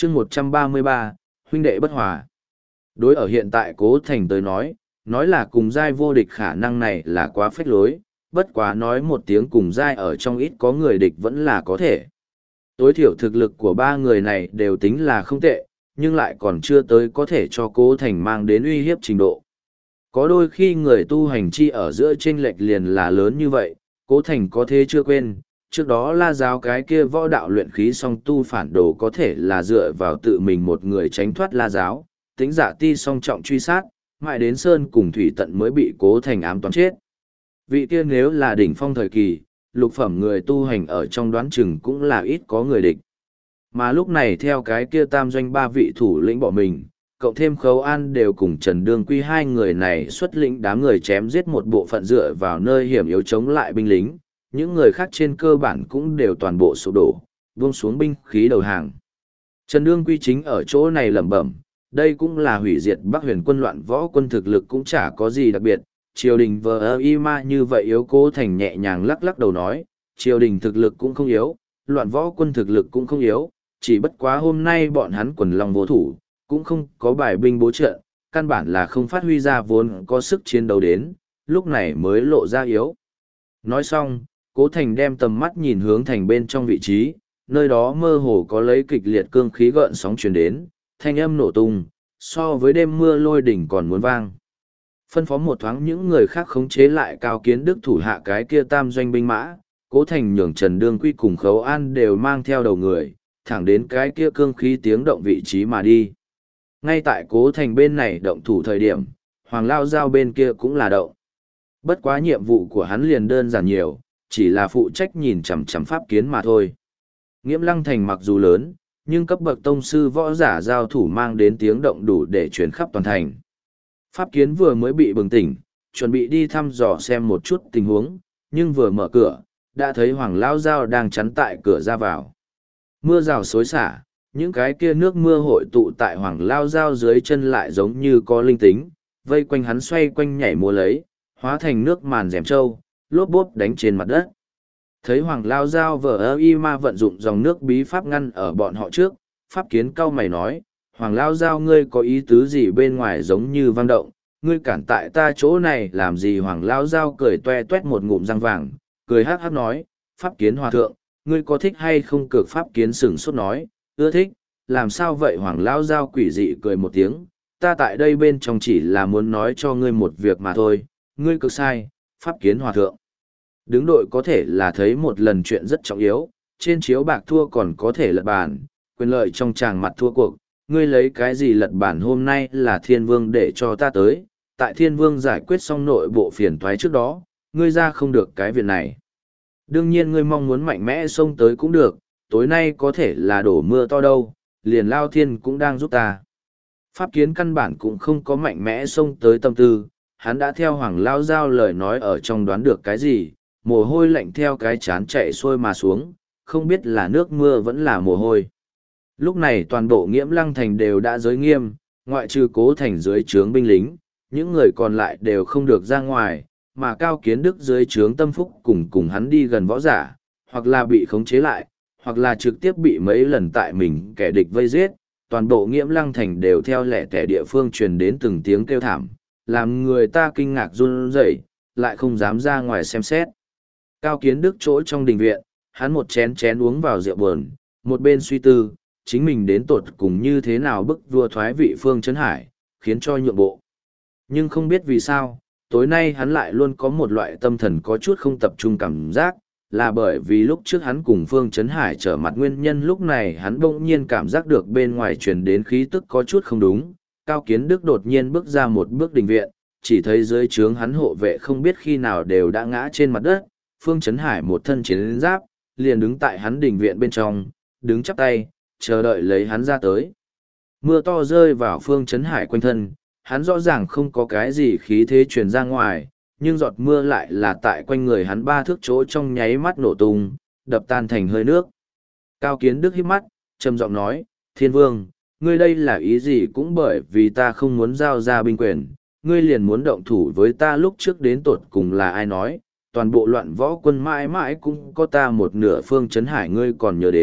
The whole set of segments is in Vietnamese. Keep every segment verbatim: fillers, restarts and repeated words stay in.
chương một trăm ba mươi ba, huynh đệ bất hòa. Đối ở hiện tại Cố Thành tới nói, nói là cùng giai vô địch khả năng này là quá phách lối, bất quá nói một tiếng cùng giai ở trong ít có người địch vẫn là có thể. Tối thiểu thực lực của ba người này đều tính là không tệ, nhưng lại còn chưa tới có thể cho Cố Thành mang đến uy hiếp trình độ. Có đôi khi người tu hành chi ở giữa chênh lệch liền là lớn như vậy, Cố Thành có thế chưa quên, trước đó La giáo cái kia võ đạo luyện khí song tu phản đồ có thể là dựa vào tự mình một người tránh thoát La giáo, tính giả ti song trọng truy sát, mãi đến Sơn cùng Thủy Tận mới bị Cố Thành ám toán chết. Vị kia nếu là đỉnh phong thời kỳ, lục phẩm người tu hành ở trong đoán chừng cũng là ít có người địch. Mà lúc này theo cái kia tam doanh ba vị thủ lĩnh bỏ mình, cộng thêm Khấu An đều cùng Trần Đương Quy hai người này xuất lĩnh đám người chém giết một bộ phận dựa vào nơi hiểm yếu chống lại binh lính, những người khác trên cơ bản cũng đều toàn bộ sụp đổ, buông xuống binh khí đầu hàng. Trần Đương Quy chính ở chỗ này lẩm bẩm, đây cũng là hủy diệt Bắc Huyền quân loạn võ quân thực lực cũng chả có gì đặc biệt, triều đình vờ y ma như vậy yếu. Cố Thành nhẹ nhàng lắc lắc đầu nói, triều đình thực lực cũng không yếu, loạn võ quân thực lực cũng không yếu, chỉ bất quá hôm nay bọn hắn quần lòng vô thủ, cũng không có bài binh bố trận, căn bản là không phát huy ra vốn có sức chiến đấu đến, lúc này mới lộ ra yếu. Nói xong, Cố Thành đem tầm mắt nhìn hướng thành bên trong vị trí, nơi đó mơ hồ có lấy kịch liệt cương khí gợn sóng truyền đến, thanh âm nổ tung, so với đêm mưa lôi đỉnh còn muốn vang. Phân phó một thoáng những người khác khống chế lại Cao Kiến Đức thủ hạ cái kia tam doanh binh mã, Cố Thành nhường Trần Đương Quy cùng Khấu An đều mang theo đầu người, thẳng đến cái kia cương khí tiếng động vị trí mà đi. Ngay tại Cố Thành bên này động thủ thời điểm, Hoàng Lao Giao bên kia cũng là động. Bất quá nhiệm vụ của hắn liền đơn giản nhiều, chỉ là phụ trách nhìn chằm chằm pháp kiến mà thôi. Nghiễm Lăng thành mặc dù lớn, nhưng cấp bậc tông sư võ giả giao thủ mang đến tiếng động đủ để truyền khắp toàn thành. Pháp kiến vừa mới bị bừng tỉnh, chuẩn bị đi thăm dò xem một chút tình huống, nhưng vừa mở cửa, đã thấy Hoàng Lao Giao đang chắn tại cửa ra vào. Mưa rào xối xả, những cái kia nước mưa hội tụ tại Hoàng Lao Giao dưới chân lại giống như có linh tính, vây quanh hắn xoay quanh nhảy múa lấy, hóa thành nước màn rèm trâu, lốp bốp đánh trên mặt đất. Thấy Hoàng Lao Giao vờ ơ y ma vận dụng dòng nước bí pháp ngăn ở bọn họ trước, pháp kiến cau mày nói, Hoàng Lao Giao ngươi có ý tứ gì bên ngoài giống như vang động, ngươi cản tại ta chỗ này làm gì? Hoàng Lao Giao cười toe toét một ngụm răng vàng, cười hát hát nói, pháp kiến hòa thượng, ngươi có thích hay không? Cược pháp kiến sửng sốt nói, ưa thích, làm sao vậy? Hoàng Lao Giao quỷ dị cười một tiếng, ta tại đây bên trong chỉ là muốn nói cho ngươi một việc mà thôi, ngươi cực sai, pháp kiến hòa thượng. Đứng đội có thể là thấy một lần chuyện rất trọng yếu, trên chiếu bạc thua còn có thể lật bàn, quyền lợi trong tràng mặt thua cuộc, ngươi lấy cái gì lật bản? Hôm nay là thiên vương để cho ta tới, tại thiên vương giải quyết xong nội bộ phiền toái trước đó, ngươi ra không được cái việc này. Đương nhiên ngươi mong muốn mạnh mẽ xông tới cũng được, tối nay có thể là đổ mưa to đâu, liền Lao Thiên cũng đang giúp ta. Pháp kiến căn bản cũng không có mạnh mẽ xông tới tâm tư, hắn đã theo Hoàng Lao Giao lời nói ở trong đoán được cái gì, mồ hôi lạnh theo cái chán chạy xuôi mà xuống, không biết là nước mưa vẫn là mồ hôi. Lúc này toàn bộ Nghiễm Lăng thành đều đã giới nghiêm, ngoại trừ Cố Thành dưới trướng binh lính, những người còn lại đều không được ra ngoài, mà Cao Kiến Đức dưới trướng Tâm Phúc cùng cùng hắn đi gần võ giả, hoặc là bị khống chế lại, hoặc là trực tiếp bị mấy lần tại mình kẻ địch vây giết, toàn bộ Nghiễm Lăng thành đều theo lẻ tẻ địa phương truyền đến từng tiếng kêu thảm, làm người ta kinh ngạc run rẩy, lại không dám ra ngoài xem xét. Cao Kiến Đức chỗ trong đình viện, hắn một chén chén uống vào rượu buồn, một bên suy tư, chính mình đến tột cùng như thế nào bức vua thoái vị Phương Trấn Hải, khiến cho nhượng bộ. Nhưng không biết vì sao, tối nay hắn lại luôn có một loại tâm thần có chút không tập trung cảm giác, là bởi vì lúc trước hắn cùng Phương Trấn Hải trở mặt nguyên nhân. Lúc này hắn bỗng nhiên cảm giác được bên ngoài truyền đến khí tức có chút không đúng. Cao Kiến Đức đột nhiên bước ra một bước đình viện, chỉ thấy dưới trướng hắn hộ vệ không biết khi nào đều đã ngã trên mặt đất. Phương Trấn Hải một thân chiến giáp, liền đứng tại hắn đình viện bên trong, đứng chắp tay, chờ đợi lấy hắn ra tới. Mưa to rơi vào Phương Trấn Hải quanh thân, hắn rõ ràng không có cái gì khí thế truyền ra ngoài, nhưng giọt mưa lại là tại quanh người hắn ba thước chỗ trong nháy mắt nổ tung, đập tan thành hơi nước. Cao Kiến Đức híp mắt, trầm giọng nói, Thiên Vương, ngươi đây là ý gì? Cũng bởi vì ta không muốn giao ra binh quyền, ngươi liền muốn động thủ với ta. Lúc trước đến tột cùng là ai nói, toàn bộ loạn võ quân mãi mãi cũng có ta một nửa. Phương Trấn Hải ngươi còn nhớ đến,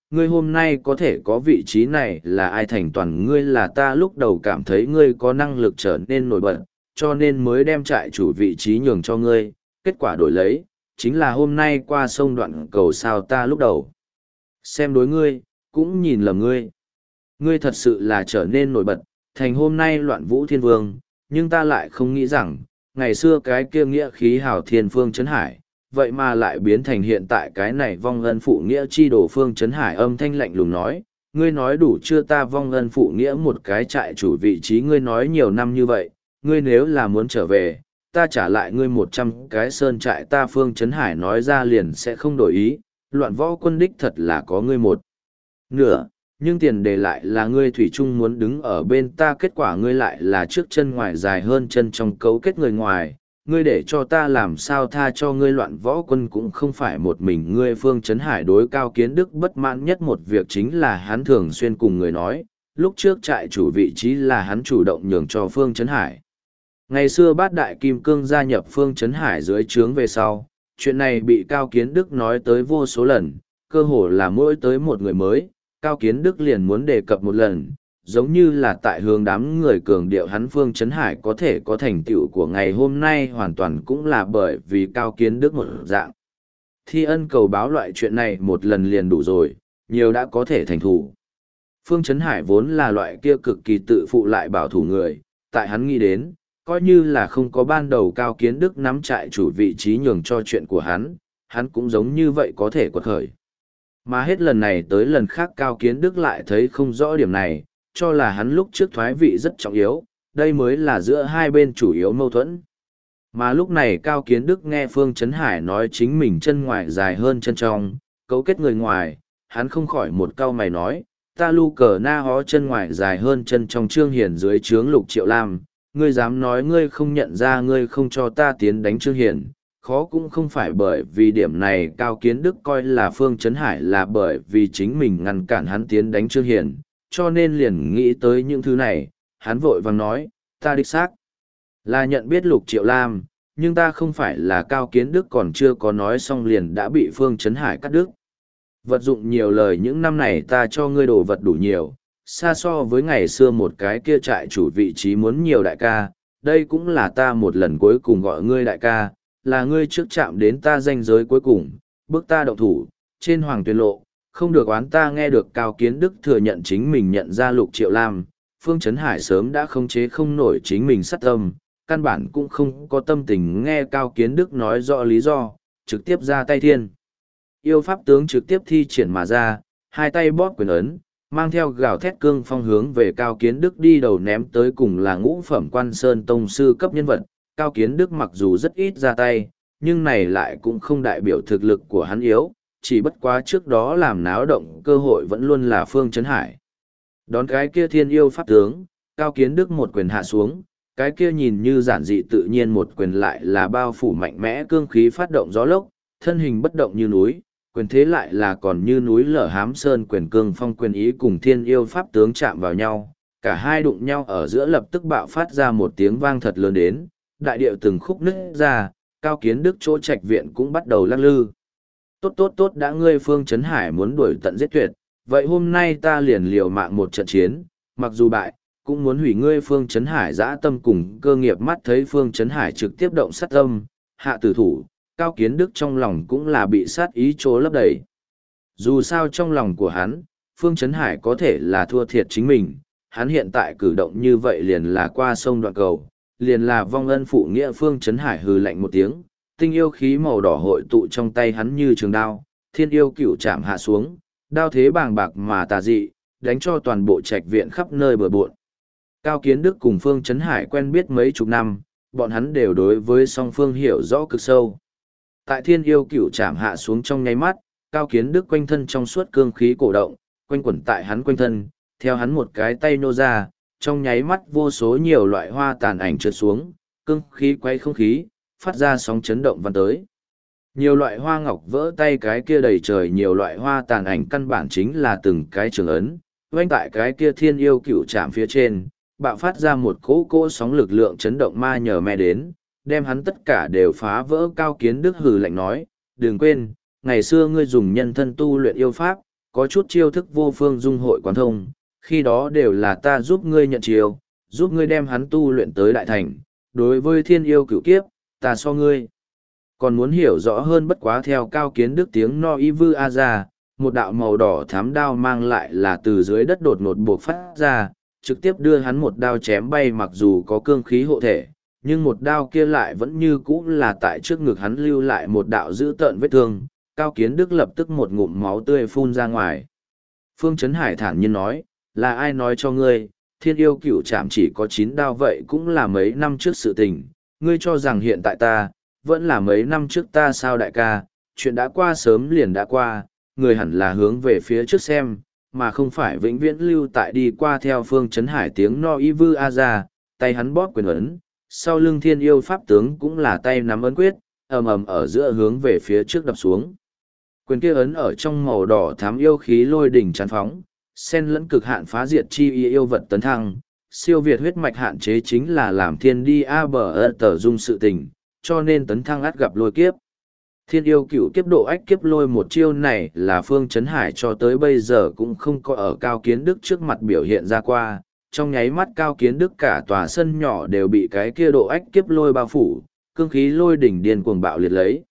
ngươi hôm nay có thể có vị trí này là ai thành toàn ngươi là ta lúc đầu cảm thấy ngươi có năng lực trở nên nổi bật, cho nên mới đem trại chủ vị trí nhường cho ngươi, kết quả đổi lấy, chính là hôm nay qua sông đoạn cầu sao ta lúc đầu. Xem đối ngươi, cũng nhìn lầm ngươi. Ngươi thật sự là trở nên nổi bật, thành hôm nay loạn vũ thiên vương, nhưng ta lại không nghĩ rằng, ngày xưa cái kia nghĩa khí hào thiên phương Trấn Hải, vậy mà lại biến thành hiện tại cái này vong ân phụ nghĩa chi đổ phương Trấn Hải âm thanh lạnh lùng nói, ngươi nói đủ chưa ta vong ân phụ nghĩa một cái trại chủ vị trí ngươi nói nhiều năm như vậy, ngươi nếu là muốn trở về, ta trả lại ngươi một trăm cái sơn trại ta phương Trấn Hải nói ra liền sẽ không đổi ý, loạn võ quân đích thật là có ngươi một nửa, nhưng tiền đề lại là ngươi thủy chung muốn đứng ở bên ta kết quả ngươi lại là trước chân ngoài dài hơn chân trong cấu kết người ngoài, ngươi để cho ta làm sao tha cho ngươi loạn võ quân cũng không phải một mình ngươi phương Trấn Hải đối Cao Kiến Đức bất mãn nhất một việc chính là hắn thường xuyên cùng người nói, lúc trước trại chủ vị trí là hắn chủ động nhường cho phương Trấn Hải. Ngày xưa bát đại kim cương gia nhập phương Trấn Hải dưới trướng về sau, chuyện này bị Cao Kiến Đức nói tới vô số lần, cơ hồ là mỗi tới một người mới, Cao Kiến Đức liền muốn đề cập một lần, giống như là tại hướng đám người cường điệu hắn phương Trấn Hải có thể có thành tựu của ngày hôm nay hoàn toàn cũng là bởi vì Cao Kiến Đức một dạng. Thi ân cầu báo loại chuyện này một lần liền đủ rồi, nhiều đã có thể thành thủ. Phương Trấn Hải vốn là loại kia cực kỳ tự phụ lại bảo thủ người, tại hắn nghĩ đến, coi như là không có ban đầu Cao Kiến Đức nắm trại chủ vị trí nhường cho chuyện của hắn, hắn cũng giống như vậy có thể quật khởi. Mà hết lần này tới lần khác Cao Kiến Đức lại thấy không rõ điểm này, cho là hắn lúc trước thoái vị rất trọng yếu, đây mới là giữa hai bên chủ yếu mâu thuẫn. Mà lúc này Cao Kiến Đức nghe Phương Trấn Hải nói chính mình chân ngoài dài hơn chân trong, cấu kết người ngoài, hắn không khỏi một câu mày nói, ta lu cờ na hó chân ngoài dài hơn chân trong Trương Hiển dưới trướng Lục Triệu Lam, ngươi dám nói ngươi không nhận ra ngươi không cho ta tiến đánh Trương Hiển, khó cũng không phải bởi vì điểm này Cao Kiến Đức coi là Phương Trấn Hải là bởi vì chính mình ngăn cản hắn tiến đánh Trương Hiển, cho nên liền nghĩ tới những thứ này, hắn vội vàng nói, ta đích xác là nhận biết Lục Triệu Lam, nhưng ta không phải là Cao Kiến Đức còn chưa có nói xong liền đã bị Phương Trấn Hải cắt đứt. Vật dụng nhiều lời những năm này ta cho ngươi đồ vật đủ nhiều, xa so với ngày xưa một cái kia trại chủ vị trí muốn nhiều đại ca, đây cũng là ta một lần cuối cùng gọi ngươi đại ca, là ngươi trước chạm đến ta danh giới cuối cùng, bước ta động thủ, trên hoàng tuyên lộ, không được oán ta nghe được Cao Kiến Đức thừa nhận chính mình nhận ra Lục Triệu Lam, Phương Trấn Hải sớm đã khống chế không nổi chính mình sát tâm, căn bản cũng không có tâm tình nghe Cao Kiến Đức nói rõ lý do, trực tiếp ra tay thiên. Yêu pháp tướng trực tiếp thi triển mà ra, hai tay bóp quyền ấn, mang theo gào thét cương phong hướng về Cao Kiến Đức đi đầu ném tới cùng là ngũ phẩm quan sơn tông sư cấp nhân vật. Cao Kiến Đức mặc dù rất ít ra tay, nhưng này lại cũng không đại biểu thực lực của hắn yếu, chỉ bất quá trước đó làm náo động cơ hội vẫn luôn là Phương Trấn Hải. Đón cái kia thiên yêu pháp tướng, Cao Kiến Đức một quyền hạ xuống, cái kia nhìn như giản dị tự nhiên một quyền lại là bao phủ mạnh mẽ cương khí phát động gió lốc, thân hình bất động như núi, quyền thế lại là còn như núi lở hám sơn quyền cương phong quyền ý cùng thiên yêu pháp tướng chạm vào nhau, cả hai đụng nhau ở giữa lập tức bạo phát ra một tiếng vang thật lớn đến, đại điệu từng khúc nứt ra, Cao Kiến Đức chỗ trạch viện cũng bắt đầu lắc lư. Tốt tốt tốt đã ngươi Phương Trấn Hải muốn đuổi tận giết tuyệt, vậy hôm nay ta liền liều mạng một trận chiến, mặc dù bại, cũng muốn hủy ngươi Phương Trấn Hải dã tâm cùng cơ nghiệp mắt thấy Phương Trấn Hải trực tiếp động sát tâm, hạ tử thủ, Cao Kiến Đức trong lòng cũng là bị sát ý chỗ lấp đầy. Dù sao trong lòng của hắn, Phương Trấn Hải có thể là thua thiệt chính mình, hắn hiện tại cử động như vậy liền là qua sông đoạn cầu, liền là vong ân phụ nghĩa. Phương Trấn Hải hừ lạnh một tiếng, tinh yêu khí màu đỏ hội tụ trong tay hắn như trường đao, thiên yêu cửu chạm hạ xuống, đao thế bàng bạc mà tà dị, đánh cho toàn bộ trạch viện khắp nơi bừa bộn. Cao Kiến Đức cùng Phương Trấn Hải quen biết mấy chục năm, bọn hắn đều đối với song phương hiểu rõ cực sâu. Tại thiên yêu cửu chạm hạ xuống trong nháy mắt, Cao Kiến Đức quanh thân trong suốt cương khí cổ động, quanh quẩn tại hắn quanh thân, theo hắn một cái tay nô ra, trong nháy mắt vô số nhiều loại hoa tàn ảnh trượt xuống, cương khí quay không khí, phát ra sóng chấn động văn tới. Nhiều loại hoa ngọc vỡ tay cái kia đầy trời nhiều loại hoa tàn ảnh căn bản chính là từng cái trường ấn, quanh tại cái kia thiên yêu cửu chạm phía trên, bạo phát ra một cỗ cỗ sóng lực lượng chấn động ma nhờ me đến, đem hắn tất cả đều phá vỡ. Cao Kiến Đức hừ lạnh nói, đừng quên, ngày xưa ngươi dùng nhân thân tu luyện yêu pháp, có chút chiêu thức vô phương dung hội quán thông, khi đó đều là ta giúp ngươi nhận chiêu, giúp ngươi đem hắn tu luyện tới đại thành, đối với thiên yêu cửu kiếp, ta so ngươi. Còn muốn hiểu rõ hơn bất quá theo Cao Kiến Đức tiếng no y vư a ra, một đạo màu đỏ thám đao mang lại là từ dưới đất đột ngột buộc phát ra, trực tiếp đưa hắn một đao chém bay, mặc dù có cương khí hộ thể, nhưng một đao kia lại vẫn như cũ là tại trước ngực hắn lưu lại một đạo dữ tợn vết thương. Cao Kiến Đức lập tức một ngụm máu tươi phun ra ngoài. Phương Chấn Hải thản nhiên nói, là ai nói cho ngươi, thiên yêu cửu trảm chỉ có chín đao, vậy cũng là mấy năm trước sự tình, ngươi cho rằng hiện tại ta, vẫn là mấy năm trước ta sao đại ca, chuyện đã qua sớm liền đã qua, người hẳn là hướng về phía trước xem, mà không phải vĩnh viễn lưu tại đi qua. Theo Phương Chấn Hải tiếng no y vư a ra, tay hắn bóp quyền ấn, sau lưng thiên yêu pháp tướng cũng là tay nắm ấn quyết, ầm ầm ở giữa hướng về phía trước đập xuống. Quyền kia ấn ở trong màu đỏ thám yêu khí lôi đỉnh tràn phóng, sen lẫn cực hạn phá diệt chi y yêu vật tấn thăng, siêu việt huyết mạch hạn chế chính là làm thiên đi a bờ ơ tờ dung sự tình, cho nên tấn thăng át gặp lôi kiếp. Thiên yêu cửu kiếp độ ách kiếp lôi một chiêu này là Phương Chấn Hải cho tới bây giờ cũng không có ở Cao Kiến Đức trước mặt biểu hiện ra qua, trong nháy mắt Cao Kiến Đức cả tòa sân nhỏ đều bị cái kia độ ách kiếp lôi bao phủ, cương khí lôi đỉnh điên cuồng bạo liệt lấy.